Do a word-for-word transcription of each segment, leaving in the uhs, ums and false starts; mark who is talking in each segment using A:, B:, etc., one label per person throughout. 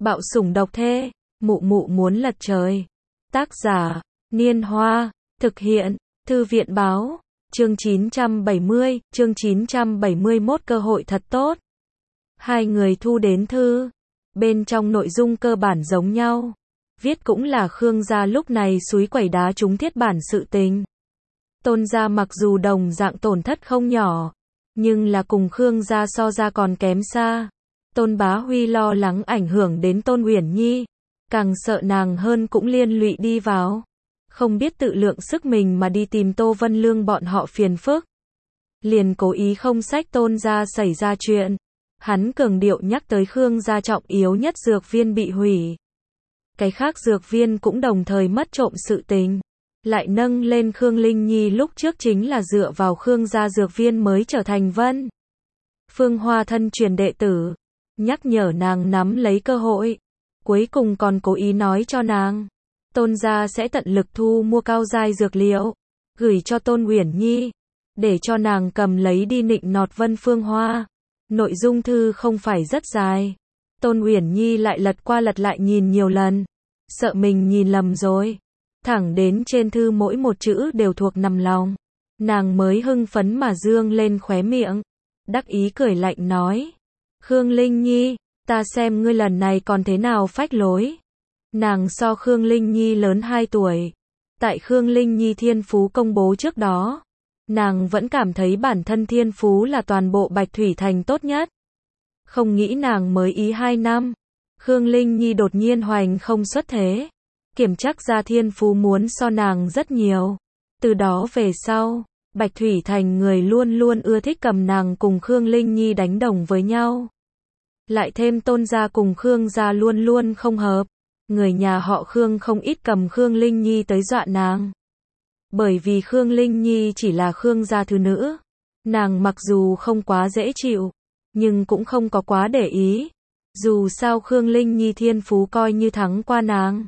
A: Bạo sủng độc thê, mụ mụ muốn lật trời. Tác giả, Niên Hoa, thực hiện, Thư viện Báo, chương chín trăm bảy mươi, chương chín trăm bảy mươi mốt cơ hội thật tốt. Hai người thu đến thư, bên trong nội dung cơ bản giống nhau. Viết cũng là Khương gia lúc này súi quẩy đá trúng thiết bản sự tình. Tôn gia mặc dù đồng dạng tổn thất không nhỏ, nhưng là cùng Khương gia so ra còn kém xa. Tôn Bá Huy lo lắng ảnh hưởng đến Tôn Uyển Nhi, càng sợ nàng hơn cũng liên lụy đi vào. Không biết tự lượng sức mình mà đi tìm Tô Vân Lương bọn họ phiền phức. Liền cố ý không xách Tôn gia xảy ra chuyện. Hắn cường điệu nhắc tới Khương gia trọng yếu nhất dược viên bị hủy. Cái khác dược viên cũng đồng thời mất trộm sự tình. Lại nâng lên Khương Linh Nhi lúc trước chính là dựa vào Khương gia dược viên mới trở thành Vân Phương Hoa thân truyền đệ tử. Nhắc nhở nàng nắm lấy cơ hội. Cuối cùng còn cố ý nói cho nàng. Tôn gia sẽ tận lực thu mua cao giai dược liệu. Gửi cho Tôn Uyển Nhi. Để cho nàng cầm lấy đi nịnh nọt Vân Phương Hoa. Nội dung thư không phải rất dài. Tôn Uyển Nhi lại lật qua lật lại nhìn nhiều lần. Sợ mình nhìn lầm rồi. Thẳng đến trên thư mỗi một chữ đều thuộc nằm lòng. Nàng mới hưng phấn mà dương lên khóe miệng. Đắc ý cười lạnh nói. Khương Linh Nhi, ta xem ngươi lần này còn thế nào phách lối. Nàng so Khương Linh Nhi lớn hai tuổi. Tại Khương Linh Nhi thiên phú công bố trước đó, nàng vẫn cảm thấy bản thân thiên phú là toàn bộ Bạch Thủy Thành tốt nhất. Không nghĩ nàng mới ý hai năm. Khương Linh Nhi đột nhiên hoành không xuất thế. Kiểm chắc ra thiên phú muốn so nàng rất nhiều. Từ đó về sau, Bạch Thủy Thành người luôn luôn ưa thích cầm nàng cùng Khương Linh Nhi đánh đồng với nhau. Lại thêm Tôn gia cùng Khương gia luôn luôn không hợp. Người nhà họ Khương không ít cầm Khương Linh Nhi tới dọa nàng. Bởi vì Khương Linh Nhi chỉ là Khương gia thứ nữ. Nàng mặc dù không quá dễ chịu, nhưng cũng không có quá để ý. Dù sao Khương Linh Nhi thiên phú coi như thắng qua nàng.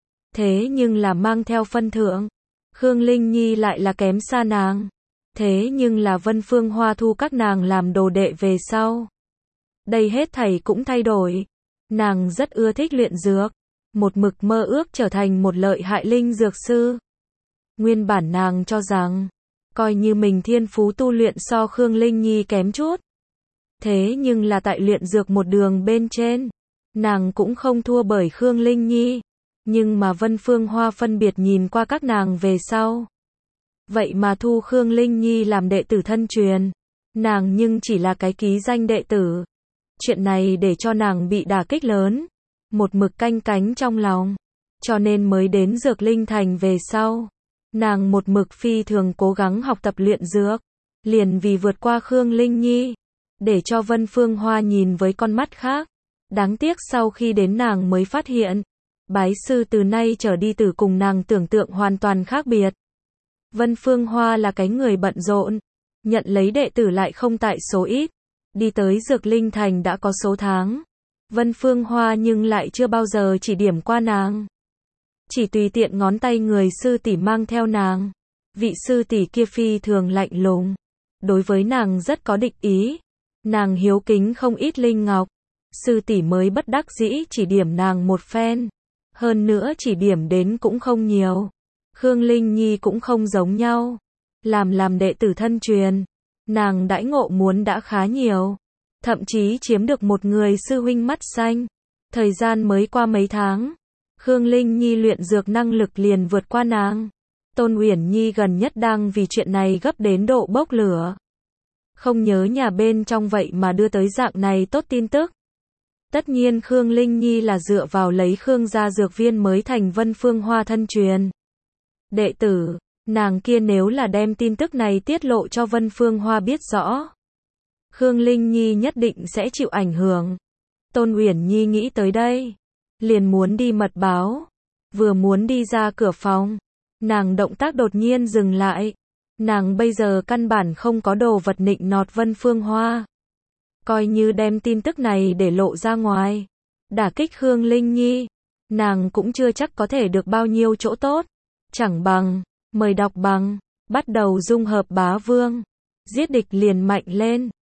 A: Thế nhưng là mang theo phân thượng. Khương Linh Nhi lại là kém xa nàng. Thế nhưng là Vân Phương Hoa thu các nàng làm đồ đệ về sau. Đây hết thảy cũng thay đổi. Nàng rất ưa thích luyện dược. Một mực mơ ước trở thành một lợi hại linh dược sư. Nguyên bản nàng cho rằng, coi như mình thiên phú tu luyện so Khương Linh Nhi kém chút. Thế nhưng là tại luyện dược một đường bên trên, nàng cũng không thua bởi Khương Linh Nhi. Nhưng mà Vân Phương Hoa phân biệt nhìn qua các nàng về sau. Vậy mà thu Khương Linh Nhi làm đệ tử thân truyền. Nàng nhưng chỉ là cái ký danh đệ tử. Chuyện này để cho nàng bị đả kích lớn. Một mực canh cánh trong lòng. Cho nên mới đến Dược Linh Thành về sau. Nàng một mực phi thường cố gắng học tập luyện dược. Liền vì vượt qua Khương Linh Nhi. Để cho Vân Phương Hoa nhìn với con mắt khác. Đáng tiếc sau khi đến nàng mới phát hiện. Bái sư từ nay trở đi từ cùng nàng tưởng tượng hoàn toàn khác biệt. Vân Phương Hoa là cái người bận rộn. Nhận lấy đệ tử lại không tại số ít. Đi tới Dược Linh Thành đã có số tháng. Vân Phương Hoa nhưng lại chưa bao giờ chỉ điểm qua nàng. Chỉ tùy tiện ngón tay người sư tỷ mang theo nàng. Vị sư tỷ kia phi thường lạnh lùng. Đối với nàng rất có địch ý. Nàng hiếu kính không ít linh ngọc. Sư tỷ mới bất đắc dĩ chỉ điểm nàng một phen. Hơn nữa chỉ điểm đến cũng không nhiều. Khương Linh Nhi cũng không giống nhau. Làm làm đệ tử thân truyền. Nàng đãi ngộ muốn đã khá nhiều. Thậm chí chiếm được một người sư huynh mắt xanh. Thời gian mới qua mấy tháng. Khương Linh Nhi luyện dược năng lực liền vượt qua nàng. Tôn Uyển Nhi gần nhất đang vì chuyện này gấp đến độ bốc lửa. Không nhớ nhà bên trong vậy mà đưa tới dạng này tốt tin tức. Tất nhiên Khương Linh Nhi là dựa vào lấy Khương gia dược viên mới thành Vân Phương Hoa thân truyền. Đệ tử, nàng kia nếu là đem tin tức này tiết lộ cho Vân Phương Hoa biết rõ. Khương Linh Nhi nhất định sẽ chịu ảnh hưởng. Tôn Uyển Nhi nghĩ tới đây. Liền muốn đi mật báo. Vừa muốn đi ra cửa phòng. Nàng động tác đột nhiên dừng lại. Nàng bây giờ căn bản không có đồ vật nịnh nọt Vân Phương Hoa. Coi như đem tin tức này để lộ ra ngoài. Đả kích Khương Linh Nhi. Nàng cũng chưa chắc có thể được bao nhiêu chỗ tốt. Chẳng bằng, mời đọc bằng, bắt đầu dung hợp bá vương. Giết địch liền mạnh lên.